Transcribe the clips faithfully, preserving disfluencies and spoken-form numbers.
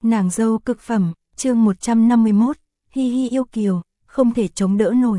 Nàng dâu cực phẩm, chương một trăm năm mươi mốt, hi hi yêu kiều, không thể chống đỡ nổi.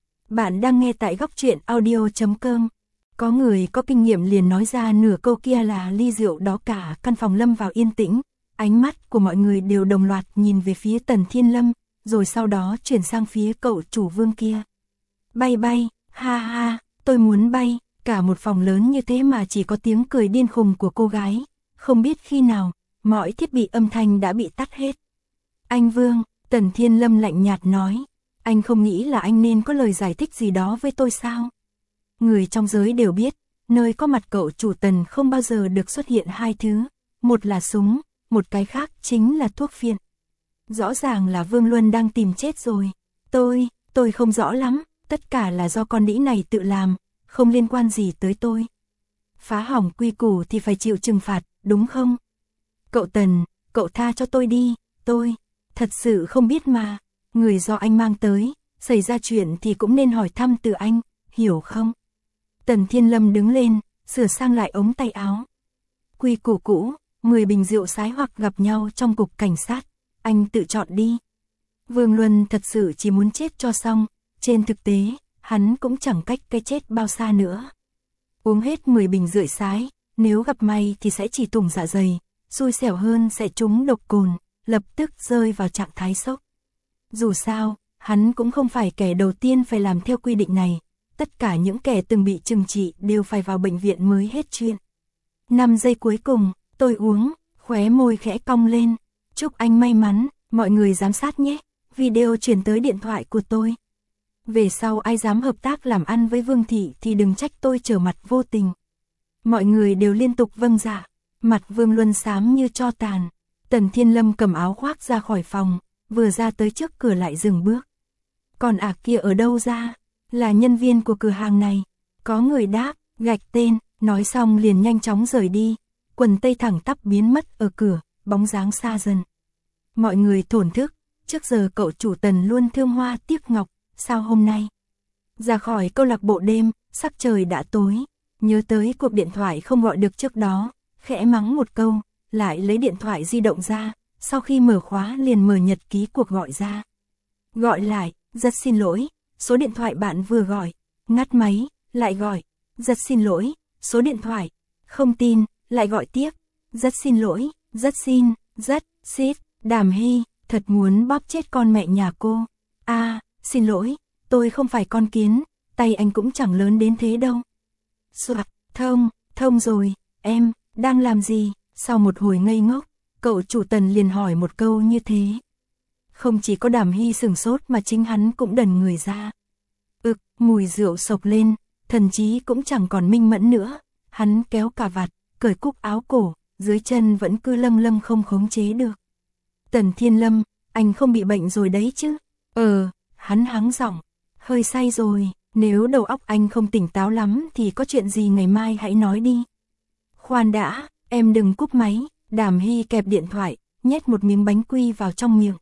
Bạn đang nghe tại góc truyện audio chấm com. Có người có kinh nghiệm liền nói ra nửa câu kia là ly rượu đó cả căn phòng lâm vào yên tĩnh, ánh mắt của mọi người đều đồng loạt nhìn về phía Tần Thiên Lâm, rồi sau đó chuyển sang phía cậu chủ Vương kia. Bay bay, ha ha, tôi muốn bay, cả một phòng lớn như thế mà chỉ có tiếng cười điên khùng của cô gái, không biết khi nào, mọi thiết bị âm thanh đã bị tắt hết. Anh Vương, Tần Thiên Lâm lạnh nhạt nói, anh không nghĩ là anh nên có lời giải thích gì đó với tôi sao? Người trong giới đều biết, nơi có mặt cậu chủ Tần không bao giờ được xuất hiện hai thứ, một là súng, một cái khác chính là thuốc phiện. Rõ ràng là Vương Luân đang tìm chết rồi. Tôi, tôi không rõ lắm, tất cả là do con đĩ này tự làm, không liên quan gì tới tôi. Phá hỏng quy củ thì phải chịu trừng phạt, đúng không? Cậu Tần, cậu tha cho tôi đi, tôi, thật sự không biết mà, người do anh mang tới, xảy ra chuyện thì cũng nên hỏi thăm từ anh, hiểu không? Tần Thiên Lâm đứng lên, sửa sang lại ống tay áo. Quy củ cũ, mười bình rượu sái hoặc gặp nhau trong cục cảnh sát, anh tự chọn đi. Vương Luân thật sự chỉ muốn chết cho xong, trên thực tế, hắn cũng chẳng cách cái chết bao xa nữa. Uống hết mười bình rượu sái, nếu gặp may thì sẽ chỉ thủng dạ dày, xui xẻo hơn sẽ trúng độc cồn, lập tức rơi vào trạng thái sốc. Dù sao, hắn cũng không phải kẻ đầu tiên phải làm theo quy định này, tất cả những kẻ từng bị trừng trị đều phải vào bệnh viện mới hết chuyện. năm giây cuối cùng, tôi uống, khóe môi khẽ cong lên, chúc anh may mắn, mọi người giám sát nhé, video chuyển tới điện thoại của tôi. Về sau ai dám hợp tác làm ăn với Vương Thị thì đừng trách tôi trở mặt vô tình. Mọi người đều liên tục vâng dạ, mặt Vương Luân xám như tro tàn. Tần Thiên Lâm cầm áo khoác ra khỏi phòng, vừa ra tới trước cửa lại dừng bước. Còn ả kia ở đâu ra? Là nhân viên của cửa hàng này. Có người đáp, gạch tên, nói xong liền nhanh chóng rời đi. Quần tây thẳng tắp biến mất ở cửa, bóng dáng xa dần. Mọi người thổn thức, trước giờ cậu chủ Tần luôn thương hoa tiếc ngọc, sao hôm nay? Ra khỏi câu lạc bộ đêm, sắc trời đã tối, nhớ tới cuộc điện thoại không gọi được trước đó, khẽ mắng một câu, lại lấy điện thoại di động ra, sau khi mở khóa liền mở nhật ký cuộc gọi ra. Gọi lại, rất xin lỗi, số điện thoại bạn vừa gọi, ngắt máy, lại gọi, rất xin lỗi, số điện thoại, không tin, lại gọi tiếp, rất xin lỗi, rất xin, rất, xít, Đàm Hy, thật muốn bóp chết con mẹ nhà cô. A, à, xin lỗi, tôi không phải con kiến, tay anh cũng chẳng lớn đến thế đâu. Soạt, thông, thông rồi, em, đang làm gì? Sau một hồi ngây ngốc, cậu chủ Tần liền hỏi một câu như thế. Không chỉ có Đàm Hy sửng sốt mà chính hắn cũng đần người ra. Ực, mùi rượu sộc lên, thần trí cũng chẳng còn minh mẫn nữa. Hắn kéo cà vạt, cởi cúc áo cổ, dưới chân vẫn cứ lâng lâng không khống chế được. Tần Thiên Lâm, anh không bị bệnh rồi đấy chứ? Ờ, hắn hắng giọng, hơi say rồi, nếu đầu óc anh không tỉnh táo lắm thì có chuyện gì ngày mai hãy nói đi. Khoan đã, em đừng cúp máy, Đàm Hy kẹp điện thoại, nhét một miếng bánh quy vào trong miệng.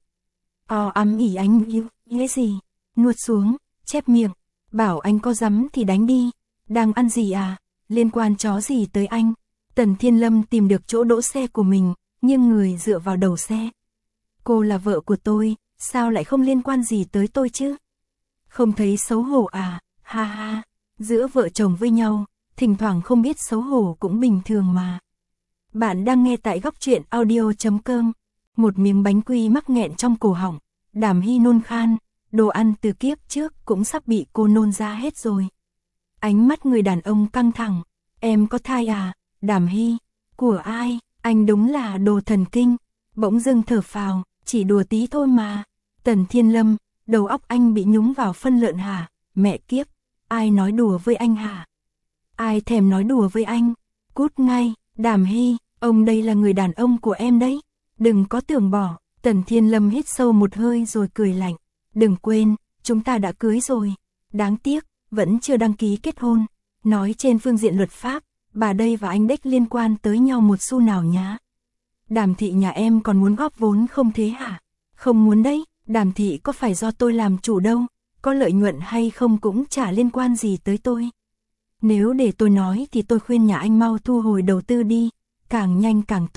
O ấm ỉ anh yêu, nghĩa gì? Nuốt xuống, chép miệng, bảo anh có dám thì đánh đi. Đang ăn gì à? Liên quan chó gì tới anh? Tần Thiên Lâm tìm được chỗ đỗ xe của mình, nhưng người dựa vào đầu xe. Cô là vợ của tôi, sao lại không liên quan gì tới tôi chứ? Không thấy xấu hổ à? Ha ha, giữa vợ chồng với nhau, thỉnh thoảng không biết xấu hổ cũng bình thường mà. Bạn đang nghe tại góc truyện audio chấm com. Một miếng bánh quy mắc nghẹn trong cổ họng, Đàm Hy nôn khan, đồ ăn từ kiếp trước cũng sắp bị cô nôn ra hết rồi. Ánh mắt người đàn ông căng thẳng, em có thai à? Đàm Hy, của ai? Anh đúng là đồ thần kinh. Bỗng dưng thở phào, chỉ đùa tí thôi mà. Tần Thiên Lâm, đầu óc anh bị nhúng vào phân lợn hả? Mẹ kiếp, ai nói đùa với anh hả? Ai thèm nói đùa với anh? Cút ngay, Đàm Hy, ông đây là người đàn ông của em đấy. Đừng có tưởng bỏ. Tần Thiên Lâm hít sâu một hơi rồi cười lạnh. Đừng quên, chúng ta đã cưới rồi. Đáng tiếc, vẫn chưa đăng ký kết hôn. Nói trên phương diện luật pháp, bà đây và anh đếch liên quan tới nhau một xu nào nhá. Đàm Thị nhà em còn muốn góp vốn không thế hả? Không muốn đấy, Đàm Thị có phải do tôi làm chủ đâu, có lợi nhuận hay không cũng chả liên quan gì tới tôi. Nếu để tôi nói thì tôi khuyên nhà anh mau thu hồi đầu tư đi, càng nhanh càng tốt.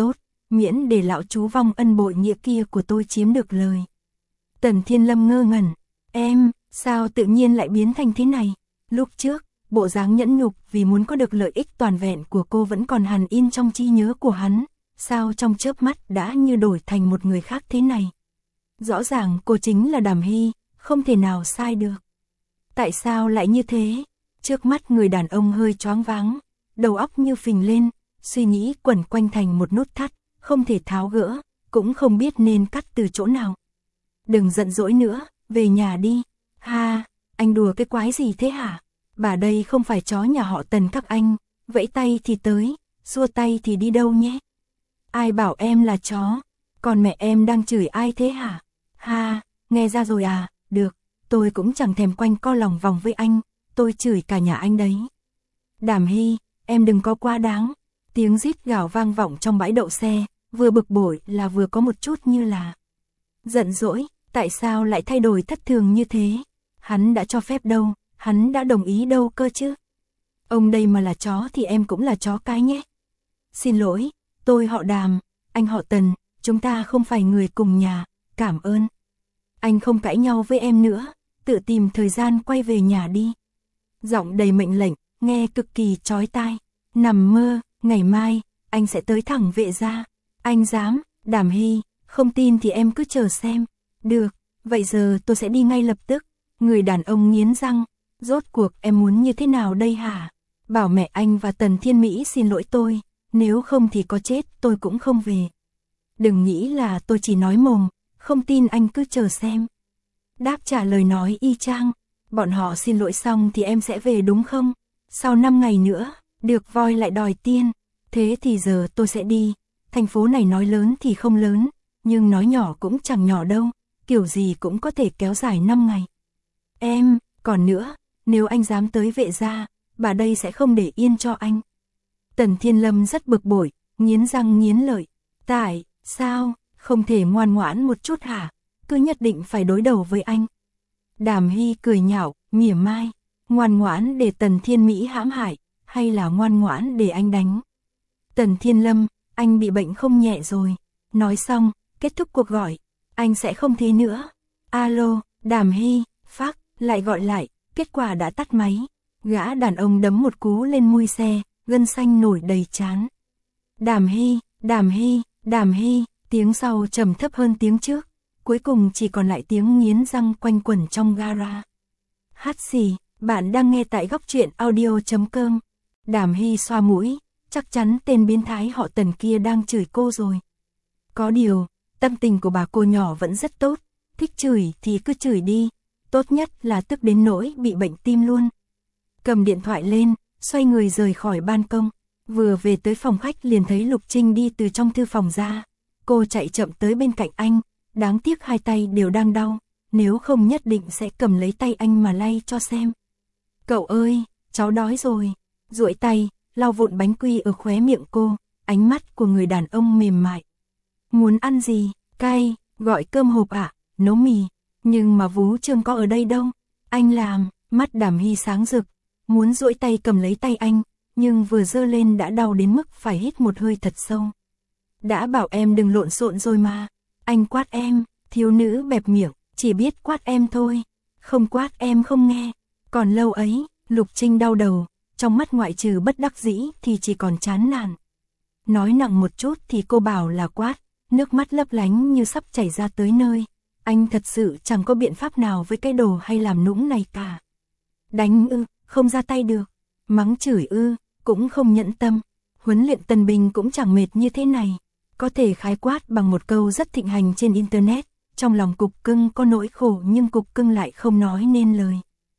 miễn để lão chú vong ân bội nghĩa kia của tôi chiếm được lời. Tần Thiên Lâm ngơ ngẩn, em, sao tự nhiên lại biến thành thế này? Lúc trước, bộ dáng nhẫn nhục vì muốn có được lợi ích toàn vẹn của cô vẫn còn hằn in trong trí nhớ của hắn, sao trong chớp mắt đã như đổi thành một người khác thế này? Rõ ràng cô chính là Đàm Hy, không thể nào sai được. Tại sao lại như thế? Trước mắt người đàn ông hơi choáng váng, đầu óc như phình lên, suy nghĩ quẩn quanh thành một nút thắt, không thể tháo gỡ, cũng không biết nên cắt từ chỗ nào. Đừng giận dỗi nữa, về nhà đi. Ha, anh đùa cái quái gì thế hả? Bà đây không phải chó nhà họ Tần các anh, vẫy tay thì tới, xua tay thì đi đâu nhé? Ai bảo em là chó? Còn mẹ em đang chửi ai thế hả? Ha, nghe ra rồi à, được, tôi cũng chẳng thèm quanh co lòng vòng với anh, tôi chửi cả nhà anh đấy. Đàm Hy, em đừng có quá đáng. Tiếng rít gào vang vọng trong bãi đậu xe, vừa bực bội là vừa có một chút như là giận dỗi, tại sao lại thay đổi thất thường như thế? Hắn đã cho phép đâu, hắn đã đồng ý đâu cơ chứ? Ông đây mà là chó thì em cũng là chó cái nhé. Xin lỗi, tôi họ Đàm, anh họ Tần, chúng ta không phải người cùng nhà, cảm ơn. Anh không cãi nhau với em nữa, tự tìm thời gian quay về nhà đi. Giọng đầy mệnh lệnh, nghe cực kỳ chói tai. Nằm mơ, ngày mai, anh sẽ tới thẳng Vệ gia. Anh dám, Đàm Hy, không tin thì em cứ chờ xem. Được, vậy giờ tôi sẽ đi ngay lập tức. Người đàn ông nghiến răng, rốt cuộc em muốn như thế nào đây hả? Bảo mẹ anh và Tần Thiên Mỹ xin lỗi tôi, nếu không thì có chết tôi cũng không về. Đừng nghĩ là tôi chỉ nói mồm, không tin anh cứ chờ xem. Đáp trả lời nói y chang, bọn họ xin lỗi xong thì em sẽ về đúng không? Sau năm ngày nữa, được voi lại đòi tiên, thế thì giờ tôi sẽ đi. Thành phố này nói lớn thì không lớn, nhưng nói nhỏ cũng chẳng nhỏ đâu, kiểu gì cũng có thể kéo dài năm ngày. Em, còn nữa, nếu anh dám tới Vệ gia, bà đây sẽ không để yên cho anh. Tần Thiên Lâm rất bực bội, nghiến răng nghiến lợi. Tại sao, không thể ngoan ngoãn một chút hả? Cứ nhất định phải đối đầu với anh. Đàm Hy cười nhạo, mỉa mai. Ngoan ngoãn để Tần Thiên Mỹ hãm hại, hay là ngoan ngoãn để anh đánh? Tần Thiên Lâm, anh bị bệnh không nhẹ rồi. Nói xong, kết thúc cuộc gọi. Anh sẽ không thế nữa. Alo, Đàm Hy, phác, lại gọi lại, kết quả đã tắt máy. Gã đàn ông đấm một cú lên mui xe, gân xanh nổi đầy trán. Đàm Hy, Đàm Hy, Đàm Hy, tiếng sau trầm thấp hơn tiếng trước. Cuối cùng chỉ còn lại tiếng nghiến răng quanh quẩn trong gara. Hát xì, bạn đang nghe tại góc truyện audio chấm com. Đàm Hy xoa mũi, chắc chắn tên biến thái họ Tần kia đang chửi cô rồi. Có điều, tâm tình của bà cô nhỏ vẫn rất tốt, thích chửi thì cứ chửi đi, tốt nhất là tức đến nỗi bị bệnh tim luôn. Cầm điện thoại lên, xoay người rời khỏi ban công, vừa về tới phòng khách liền thấy Lục Trinh đi từ trong thư phòng ra. Cô chạy chậm tới bên cạnh anh, đáng tiếc hai tay đều đang đau, nếu không nhất định sẽ cầm lấy tay anh mà lay cho xem. Cậu ơi, cháu đói rồi. Duỗi tay, lau vụn bánh quy ở khóe miệng cô, ánh mắt của người đàn ông mềm mại. Muốn ăn gì? Cay, gọi cơm hộp ạ, à? Nấu mì. Nhưng mà Vú Trương có ở đây đâu? Anh làm, mắt Đàm Hy sáng rực, muốn duỗi tay cầm lấy tay anh, nhưng vừa giơ lên đã đau đến mức phải hít một hơi thật sâu. Đã bảo em đừng lộn xộn rồi mà. Anh quát em, thiếu nữ bẹp miệng, chỉ biết quát em thôi. Không quát em không nghe. Còn lâu ấy, Lục Trinh đau đầu, trong mắt ngoại trừ bất đắc dĩ thì chỉ còn chán nản. Nói nặng một chút thì cô bảo là quát, nước mắt lấp lánh như sắp chảy ra tới nơi. Anh thật sự chẳng có biện pháp nào với cái đồ hay làm nũng này cả. Đánh ư, không ra tay được. Mắng chửi ư, cũng không nhẫn tâm. Huấn luyện tân binh cũng chẳng mệt như thế này. Có thể khái quát bằng một câu rất thịnh hành trên internet. Trong lòng cục cưng có nỗi khổ nhưng cục cưng lại không nói nên lời.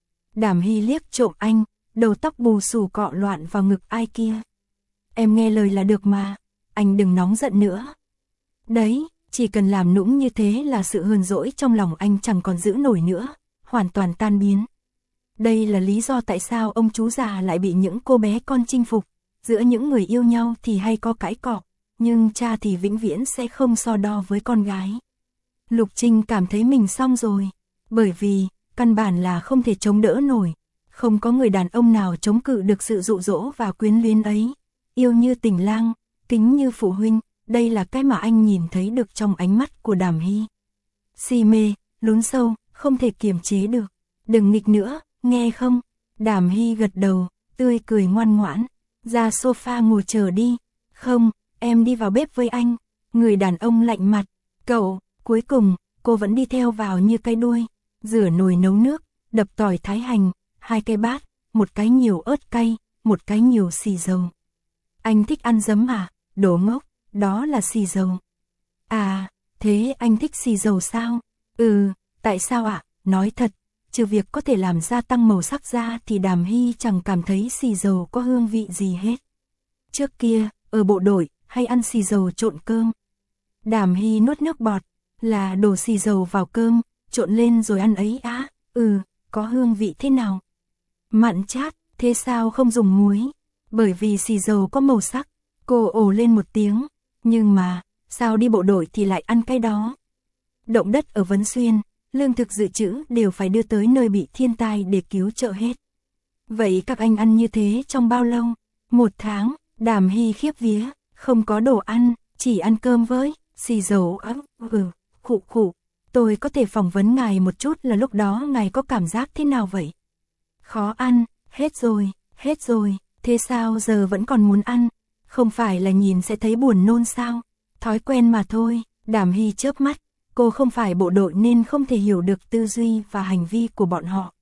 Đàm Hy liếc trộm anh, đầu tóc bù xù cọ loạn vào ngực ai kia. Em nghe lời là được mà, anh đừng nóng giận nữa. Đấy, chỉ cần làm nũng như thế là sự hờn dỗi trong lòng anh chẳng còn giữ nổi nữa, hoàn toàn tan biến. Đây là lý do tại sao ông chú già lại bị những cô bé con chinh phục. Giữa những người yêu nhau thì hay có cãi cọ, nhưng cha thì vĩnh viễn sẽ không so đo với con gái. Lục Trinh cảm thấy mình xong rồi, bởi vì căn bản là không thể chống đỡ nổi. Không có người đàn ông nào chống cự được sự dụ dỗ và quyến luyến ấy. Yêu như tình lang, kính như phụ huynh, đây là cái mà anh nhìn thấy được trong ánh mắt của Đàm Hy. Si mê, lún sâu, không thể kiềm chế được. Đừng nghịch nữa, nghe không? Đàm Hy gật đầu, tươi cười ngoan ngoãn. Ra sofa ngồi chờ đi. Không, em đi vào bếp với anh. Người đàn ông lạnh mặt. Cậu, cuối cùng, cô vẫn đi theo vào như cái đuôi. Rửa nồi nấu nước, đập tỏi thái hành, hai cái bát, một cái nhiều ớt cay, một cái nhiều xì dầu. Anh thích ăn giấm à? Đồ ngốc, đó là xì dầu. À, thế anh thích xì dầu sao? Ừ, tại sao ạ? À? Nói thật, trừ việc có thể làm gia tăng màu sắc da thì Đàm Hy chẳng cảm thấy xì dầu có hương vị gì hết. Trước kia, ở bộ đội, hay ăn xì dầu trộn cơm. Đàm Hy nuốt nước bọt, là đổ xì dầu vào cơm, trộn lên rồi ăn ấy á. Ừ, có hương vị thế nào? Mặn chát, thế sao không dùng muối? Bởi vì xì dầu có màu sắc. Cô ồ lên một tiếng, nhưng mà, sao đi bộ đội thì lại ăn cái đó? Động đất ở Vân Xuyên, lương thực dự trữ đều phải đưa tới nơi bị thiên tai để cứu trợ hết. Vậy các anh ăn như thế trong bao lâu? Một tháng. Đàm Hy khiếp vía, không có đồ ăn, chỉ ăn cơm với xì dầu ấm. Ừ, khụ khụ. Tôi có thể phỏng vấn ngài một chút là lúc đó ngài có cảm giác thế nào vậy? Khó ăn, hết rồi, hết rồi, thế sao giờ vẫn còn muốn ăn? Không phải là nhìn sẽ thấy buồn nôn sao? Thói quen mà thôi. Đàm Hy chớp mắt, cô không phải bộ đội nên không thể hiểu được tư duy và hành vi của bọn họ.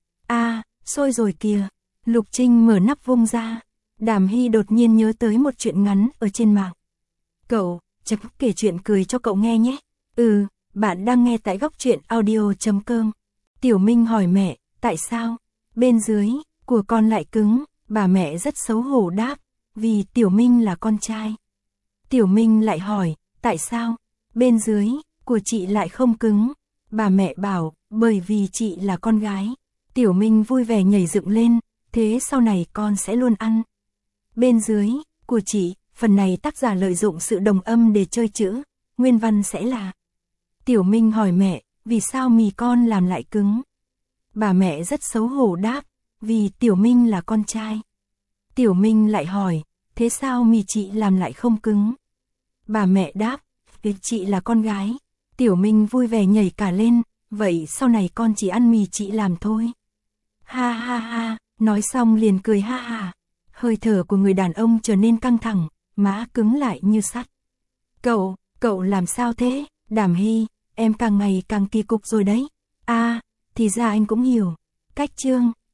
À, sôi rồi kìa. Lục Trinh mở nắp vung ra. Đàm Hy đột nhiên nhớ tới một chuyện ngắn ở trên mạng. Cậu, chắc kể chuyện cười cho cậu nghe nhé. Ừ, bạn đang nghe tại góc truyện audio chấm com. Tiểu Minh hỏi mẹ, tại sao? Bên dưới, của con lại cứng, bà mẹ rất xấu hổ đáp, vì Tiểu Minh là con trai. Tiểu Minh lại hỏi, tại sao? Bên dưới, của chị lại không cứng. Bà mẹ bảo, bởi vì chị là con gái. Tiểu Minh vui vẻ nhảy dựng lên, thế sau này con sẽ luôn ăn. Bên dưới, của chị, phần này tác giả lợi dụng sự đồng âm để chơi chữ, nguyên văn sẽ là. Tiểu Minh hỏi mẹ, vì sao mì con làm lại cứng? Bà mẹ rất xấu hổ đáp, vì Tiểu Minh là con trai. Tiểu Minh lại hỏi, thế sao mì chị làm lại không cứng? Bà mẹ đáp, vì chị là con gái. Tiểu Minh vui vẻ nhảy cả lên, vậy sau này con chỉ ăn mì chị làm thôi. Ha ha ha, nói xong liền cười ha ha. Hơi thở của người đàn ông trở nên căng thẳng, má cứng lại như sắt. Cậu, cậu làm sao thế? Đàm Hy, em càng ngày càng kỳ cục rồi đấy. À, thì ra anh cũng hiểu. Cách chương